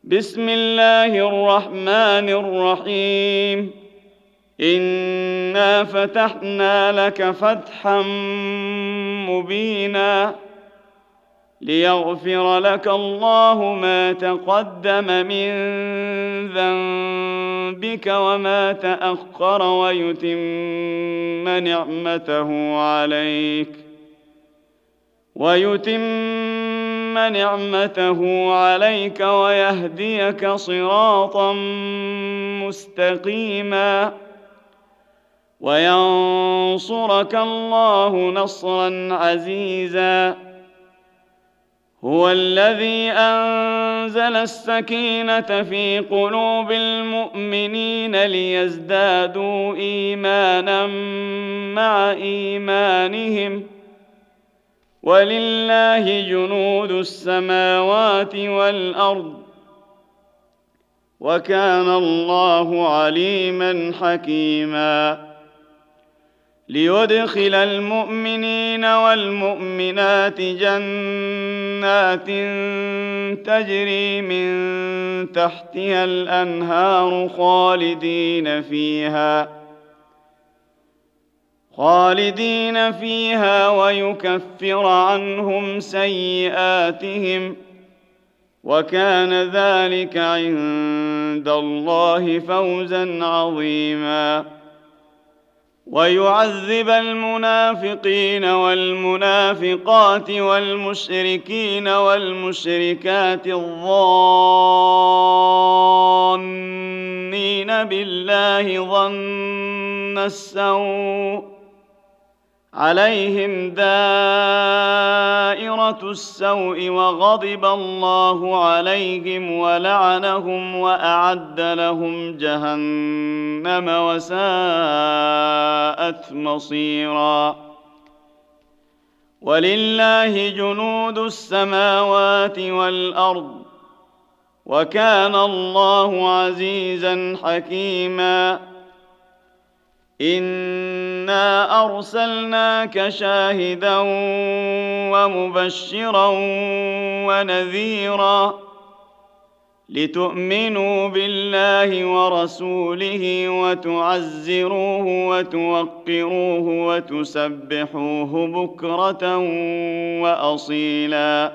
بسم الله الرحمن الرحيم. إنا فتحنا لك فتحا مبينا ليغفر لك الله ما تقدم من ذنبك وما تأخر ويتم نعمته عليك ويهديك صراطا مستقيما وينصرك الله نصرا عزيزا. هو الذي أنزل السكينة في قلوب المؤمنين ليزدادوا إيمانا مع إيمانهم ولله جنود السماوات والأرض وكان الله عليما حكيما. ليدخل المؤمنين والمؤمنات جنات تجري من تحتها الأنهار خالدين فيها ويكفر عنهم سيئاتهم وكان ذلك عند الله فوزا عظيما. ويعذب المنافقين والمنافقات والمشركين والمشركات الظانين بالله ظن السوء عليهم دائرة السوء وغضب الله عليهم ولعنهم وأعد لهم جهنم وساءت مصيرا. ولله جنود السماوات والأرض وكان الله عزيزا حكيما. إنا أرسلناك شاهدا ومبشرا ونذيرا لتؤمنوا بالله ورسوله وتعزروه وتوقروه وتسبحوه بكرة وأصيلا.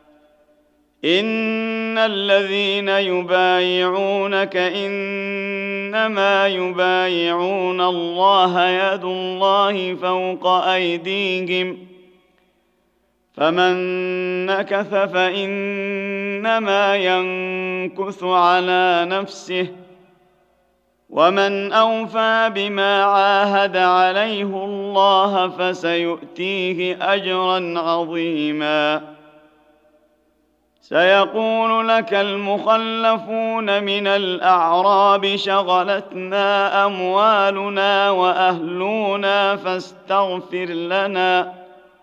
إن الذين يبايعونك إنما يبايعون الله يد الله فوق أيديهم فمن نكث فإنما ينكث على نفسه ومن أوفى بما عاهد عليه الله فسيؤتيه أجرا عظيما. سيقول لك المخلفون من الأعراب شغلتنا أموالنا وأهلنا فاستغفر لنا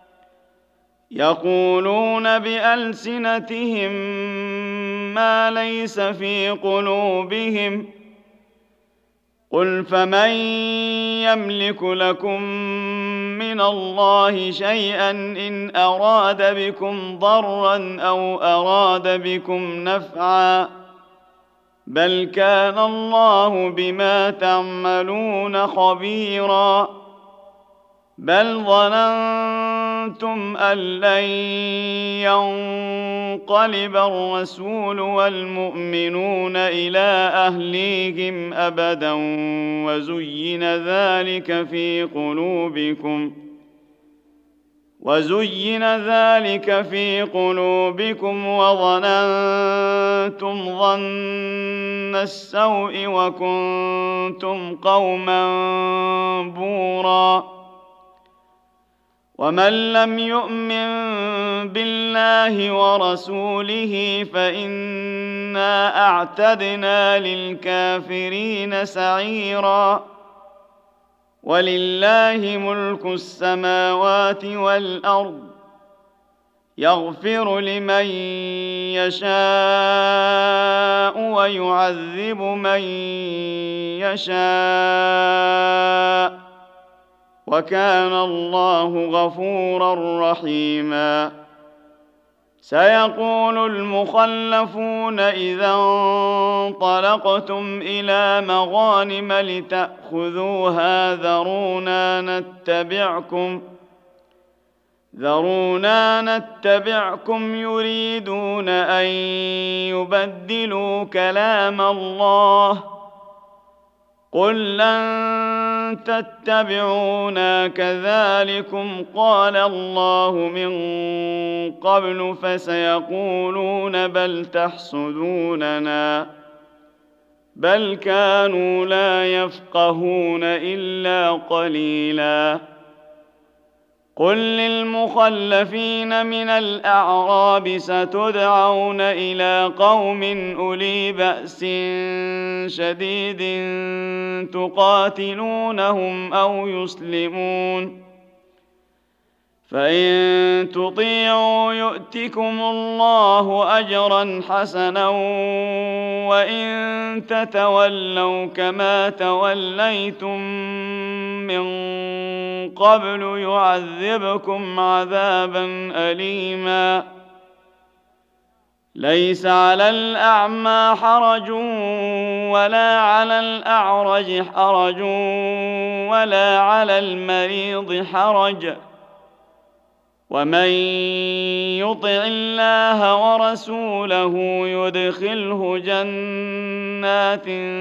يقولون بألسنتهم ما ليس في قلوبهم قل فمن يملك لكم من الله شيئا إن أراد بكم ضرا أو أراد بكم نفعا بل كان الله بما تعملون خبيرا. بل ظننتم أن لن ينقلب الرسول والمؤمنون إلى أهليهم أبدا وزين ذلك في قلوبكم وظننتم ظن السوء وكنتم قوما بورا. ومن لم يؤمن بالله ورسوله فإنا أعتدنا للكافرين سعيرا. ولله ملك السماوات والأرض يغفر لمن يشاء ويعذب من يشاء وكان الله غفورا رحيما. سيقول المخلفون إذا انطلقتم إلى مغانم لتأخذوها ذرونا نتبعكم يريدون أن يبدلوا كلام الله. قل لن تتبعونا كذلكم قال الله من قبل فسيقولون بل تحسدوننا بل كانوا لا يفقهون إلا قليلا. قل للمخلفين من الأعراب ستدعون إلى قوم أولي بأس شديد تقاتلونهم أو يسلمون، فإن تطيعوا يؤتكم الله أجرا حسنا، وإن تتولوا كما توليتم من قبل يعذبكم عذابا أليما. ليس على الأعمى حرج ولا على الأعرج حرج ولا على المريض حرج، ومن يطع الله ورسوله يدخله جنات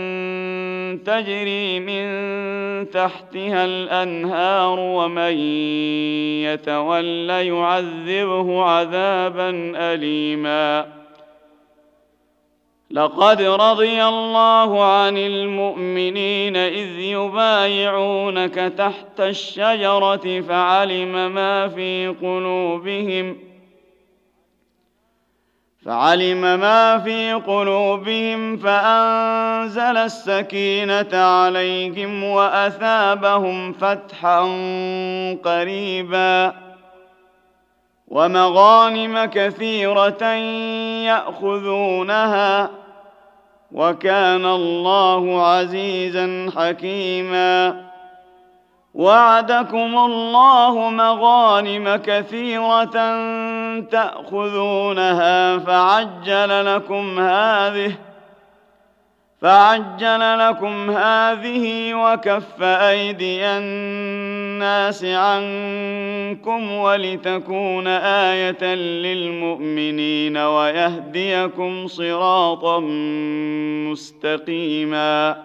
تجري من تحتها الأنهار، ومن يتول يعذبه عذابا أليما. لقد رضي الله عن المؤمنين إذ يبايعونك تحت الشجرة فعلم ما في قلوبهم فأنزل السكينة عليهم وأثابهم فتحا قريبا ومغانم كثيرة يأخذونها، وكان الله عزيزا حكيما. وعدكم الله مغانم كثيرة تأخذونها فعجل لكم هذه وكف أيدي الناس عنكم ولتكون آية للمؤمنين ويهديكم صراطا مستقيما.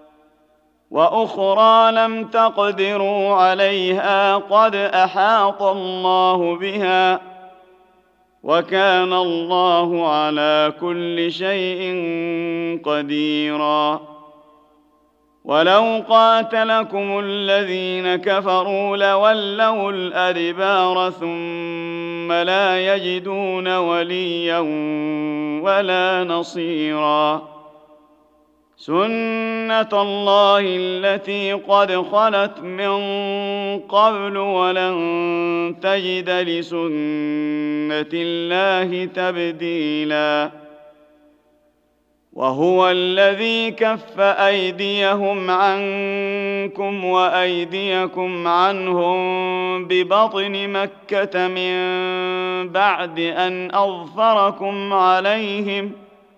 وأخرى لم تقدروا عليها قد أحاط الله بها، وكان الله على كل شيء قديرا. ولو قاتلكم الذين كفروا لولوا الأدبار ثم لا يجدون وليا ولا نصيرا. سنة الله التي قد خلت من قبل ولن تجد لسنة الله تبديلا. وهو الذي كف أيديهم عنكم وأيديكم عنهم ببطن مكة من بعد أن أظفركم عليهم،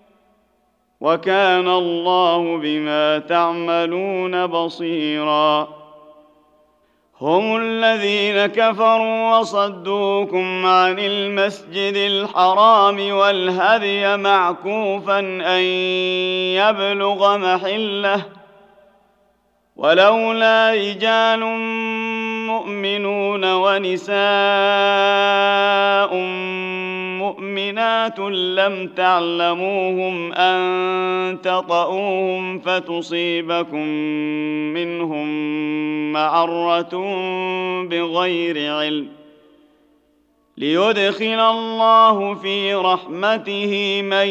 وكان الله بما تعملون بصيرا. هم الذين كفروا وصدوكم عن المسجد الحرام والهدي معكوفا أن يبلغ محله، ولولا رجال مؤمنون ونساء مؤمنات لم تعلموهم أن تطؤوهم فتصيبكم منهم معرة بغير علم، ليدخل الله في رحمته من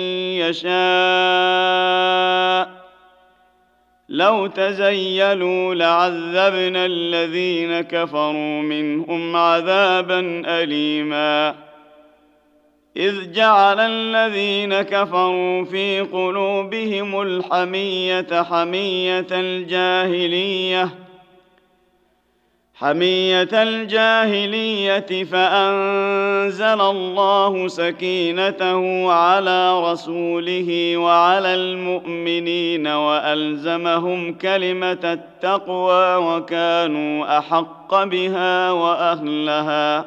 يشاء. لو تزيلوا لعذبنا الذين كفروا منهم عذابا أليما. إذ جعل الذين كفروا في قلوبهم الحمية حمية الجاهلية حمية الجاهلية فأنزل الله سكينته على رسوله وعلى المؤمنين وألزمهم كلمة التقوى وكانوا أحق بها وأهلها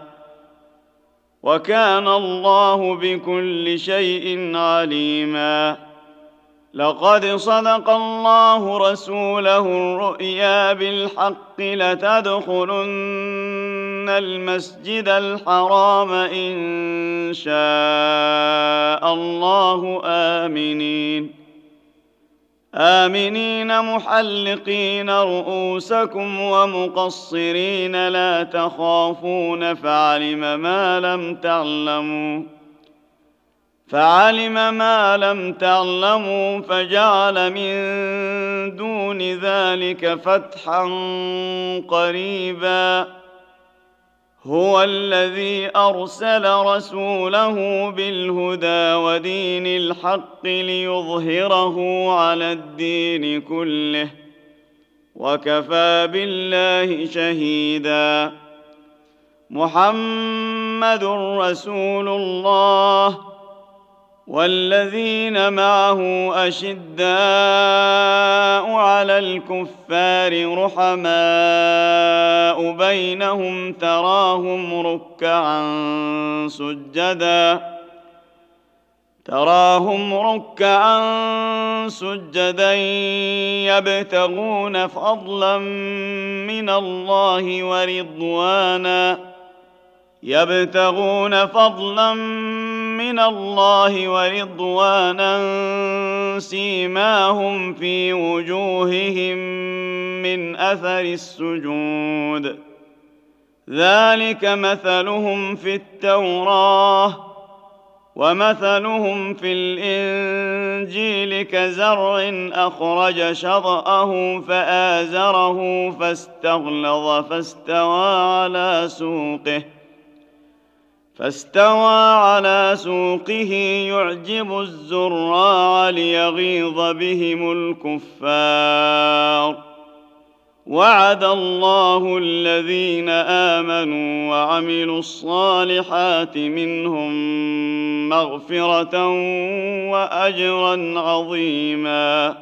وكان الله بكل شيء عليما. لقد صدق الله رسوله الرؤيا بالحق لتدخلن المسجد الحرام إن شاء الله آمنين محلقين رؤوسكم ومقصرين لا تخافون فعلم ما لم تعلموا فجعل من دون ذلك فتحا قريبا. هو الذي أرسل رسوله بالهدى ودين الحق ليظهره على الدين كله وكفى بالله شهيدا. محمد رسول الله والذين معه أشداء على الكفار رحماء بينهم تراهم ركعا سجدا يبتغون فضلا من الله ورضوانا سيماهم في وجوههم من أثر السجود ذلك مثلهم في التوراة ومثلهم في الإنجيل كزرع أخرج شطأه فآزره فاستغلظ فاستوى على سوقه يعجب الزراع ليغيظ بهم الكفار. وعد الله الذين آمنوا وعملوا الصالحات منهم مغفرة وأجرا عظيما.